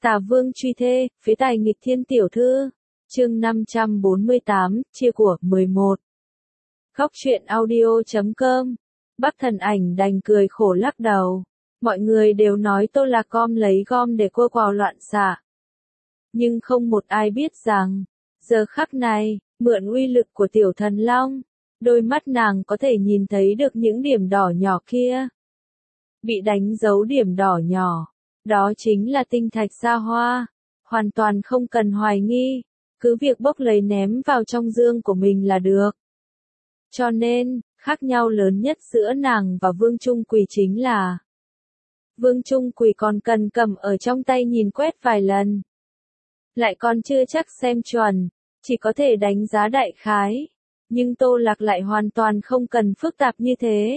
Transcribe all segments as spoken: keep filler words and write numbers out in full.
Tà Vương truy thê, phế tài nghịch thiên tiểu thư. Chương năm trăm bốn mươi tám, chia của, mười một. Góc truyện audio chấm com. Bắc Thần Ảnh đành cười khổ lắc đầu. Mọi người đều nói Tô Lạc gom lấy gom để cô quào loạn xạ. Nhưng không một ai biết rằng, giờ khắc này, mượn uy lực của tiểu thần long, đôi mắt nàng có thể nhìn thấy được những điểm đỏ nhỏ kia. Bị đánh dấu điểm đỏ nhỏ, đó chính là tinh thạch sa hoa, hoàn toàn không cần hoài nghi, cứ việc bốc lấy ném vào trong dương của mình là được. Cho nên, khác nhau lớn nhất giữa nàng và Vương Trung Quỳ chính là Vương Trung Quỳ còn cần cầm ở trong tay nhìn quét vài lần. Lại còn chưa chắc xem chuẩn, chỉ có thể đánh giá đại khái, nhưng Tô Lạc lại hoàn toàn không cần phức tạp như thế.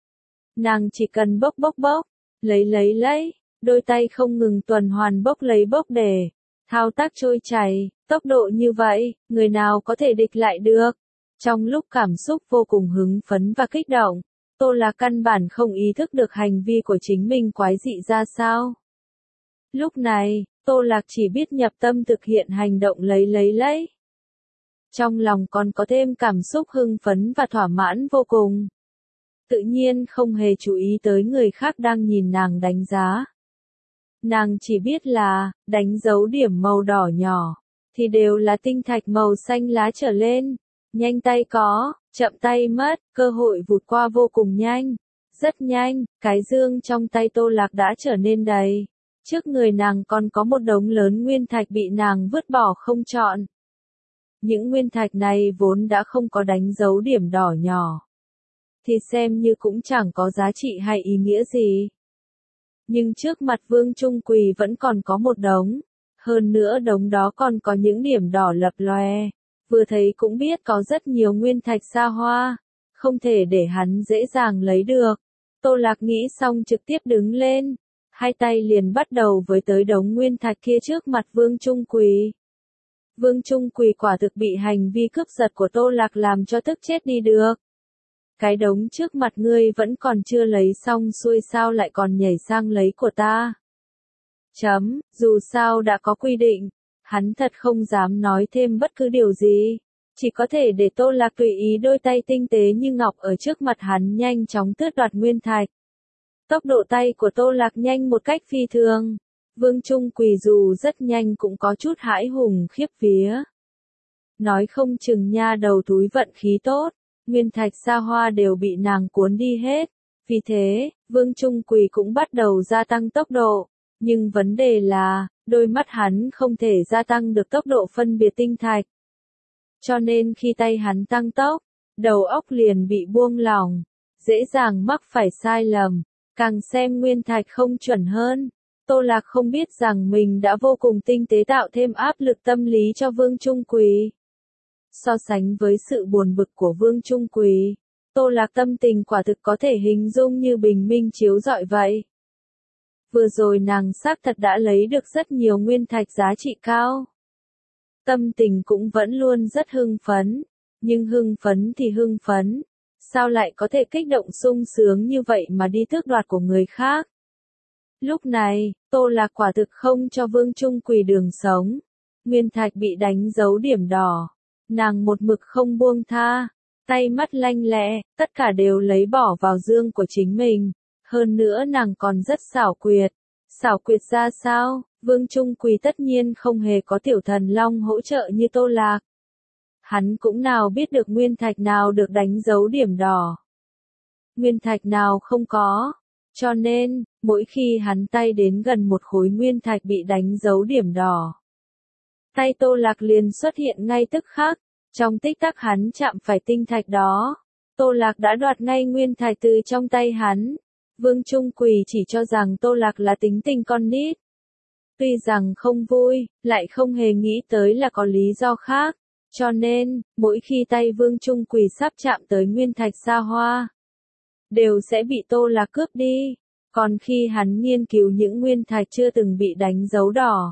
Nàng chỉ cần bốc bốc bốc, lấy lấy lấy, đôi tay không ngừng tuần hoàn bốc lấy bốc để, thao tác trôi chảy, tốc độ như vậy, người nào có thể địch lại được. Trong lúc cảm xúc vô cùng hứng phấn và kích động, Tô Lạc căn bản không ý thức được hành vi của chính mình quái dị ra sao. Lúc này, Tô Lạc chỉ biết nhập tâm thực hiện hành động lấy lấy lấy. Trong lòng còn có thêm cảm xúc hưng phấn và thỏa mãn vô cùng. Tự nhiên không hề chú ý tới người khác đang nhìn nàng đánh giá. Nàng chỉ biết là, đánh dấu điểm màu đỏ nhỏ, thì đều là tinh thạch màu xanh lá trở lên. Nhanh tay có, chậm tay mất, cơ hội vụt qua vô cùng nhanh. Rất nhanh, cái dương trong tay Tô Lạc đã trở nên đầy. Trước người nàng còn có một đống lớn nguyên thạch bị nàng vứt bỏ không chọn. Những nguyên thạch này vốn đã không có đánh dấu điểm đỏ nhỏ, thì xem như cũng chẳng có giá trị hay ý nghĩa gì. Nhưng trước mặt Vương Trung Quỳ vẫn còn có một đống, hơn nữa đống đó còn có những điểm đỏ lập lòe, vừa thấy cũng biết có rất nhiều nguyên thạch sa hoa, không thể để hắn dễ dàng lấy được. Tô Lạc nghĩ xong trực tiếp đứng lên, hai tay liền bắt đầu với tới đống nguyên thạch kia trước mặt Vương Trung Quỳ. Vương Trung Quỳ quả thực bị hành vi cướp giật của Tô Lạc làm cho tức chết đi được. Cái đống trước mặt ngươi vẫn còn chưa lấy xong xuôi sao lại còn nhảy sang lấy của ta. Chấm, dù sao đã có quy định, hắn thật không dám nói thêm bất cứ điều gì, chỉ có thể để Tô Lạc tùy ý đôi tay tinh tế như ngọc ở trước mặt hắn nhanh chóng tước đoạt nguyên thạch. Tốc độ tay của Tô Lạc nhanh một cách phi thường. Vương Trung Quỳ dù rất nhanh cũng có chút hãi hùng khiếp vía. Nói không chừng nha đầu túi vận khí tốt, nguyên thạch sa hoa đều bị nàng cuốn đi hết. Vì thế, Vương Trung Quỳ cũng bắt đầu gia tăng tốc độ. Nhưng vấn đề là, đôi mắt hắn không thể gia tăng được tốc độ phân biệt tinh thạch. Cho nên khi tay hắn tăng tốc, đầu óc liền bị buông lỏng, dễ dàng mắc phải sai lầm, càng xem nguyên thạch không chuẩn hơn. Tô Lạc không biết rằng mình đã vô cùng tinh tế tạo thêm áp lực tâm lý cho Vương Trung Quỳ. So sánh với sự buồn bực của Vương Trung Quỳ, Tô Lạc tâm tình quả thực có thể hình dung như bình minh chiếu rọi vậy. Vừa rồi nàng xác thật đã lấy được rất nhiều nguyên thạch giá trị cao. Tâm tình cũng vẫn luôn rất hưng phấn, nhưng hưng phấn thì hưng phấn, sao lại có thể kích động sung sướng như vậy mà đi tước đoạt của người khác. Lúc này, Tô Lạc quả thực không cho Vương Trung Quỳ đường sống. Nguyên thạch bị đánh dấu điểm đỏ, nàng một mực không buông tha, tay mắt lanh lẹ, tất cả đều lấy bỏ vào dương của chính mình. Hơn nữa nàng còn rất xảo quyệt. Xảo quyệt ra sao? Vương Trung Quỳ tất nhiên không hề có tiểu thần long hỗ trợ như Tô Lạc. Hắn cũng nào biết được nguyên thạch nào được đánh dấu điểm đỏ, nguyên thạch nào không có. Cho nên, mỗi khi hắn tay đến gần một khối nguyên thạch bị đánh dấu điểm đỏ, tay Tô Lạc liền xuất hiện ngay tức khắc. Trong tích tắc hắn chạm phải tinh thạch đó, Tô Lạc đã đoạt ngay nguyên thạch từ trong tay hắn. Vương Trung Quỳ chỉ cho rằng Tô Lạc là tính tình con nít. Tuy rằng không vui, lại không hề nghĩ tới là có lý do khác. Cho nên, mỗi khi tay Vương Trung Quỳ sắp chạm tới nguyên thạch sa hoa, đều sẽ bị Tô Lạc cướp đi. Còn khi hắn nghiên cứu những nguyên thạch chưa từng bị đánh dấu đỏ,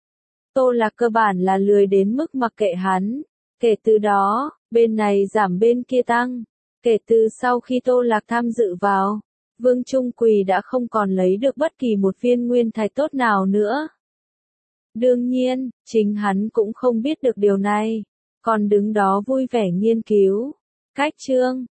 Tô Lạc cơ bản là lười đến mức mặc kệ hắn. Kể từ đó, bên này giảm bên kia tăng. Kể từ sau khi Tô Lạc tham dự vào, Vương Trung Quỳ đã không còn lấy được bất kỳ một viên nguyên thạch tốt nào nữa. Đương nhiên, chính hắn cũng không biết được điều này, còn đứng đó vui vẻ nghiên cứu. Cách chương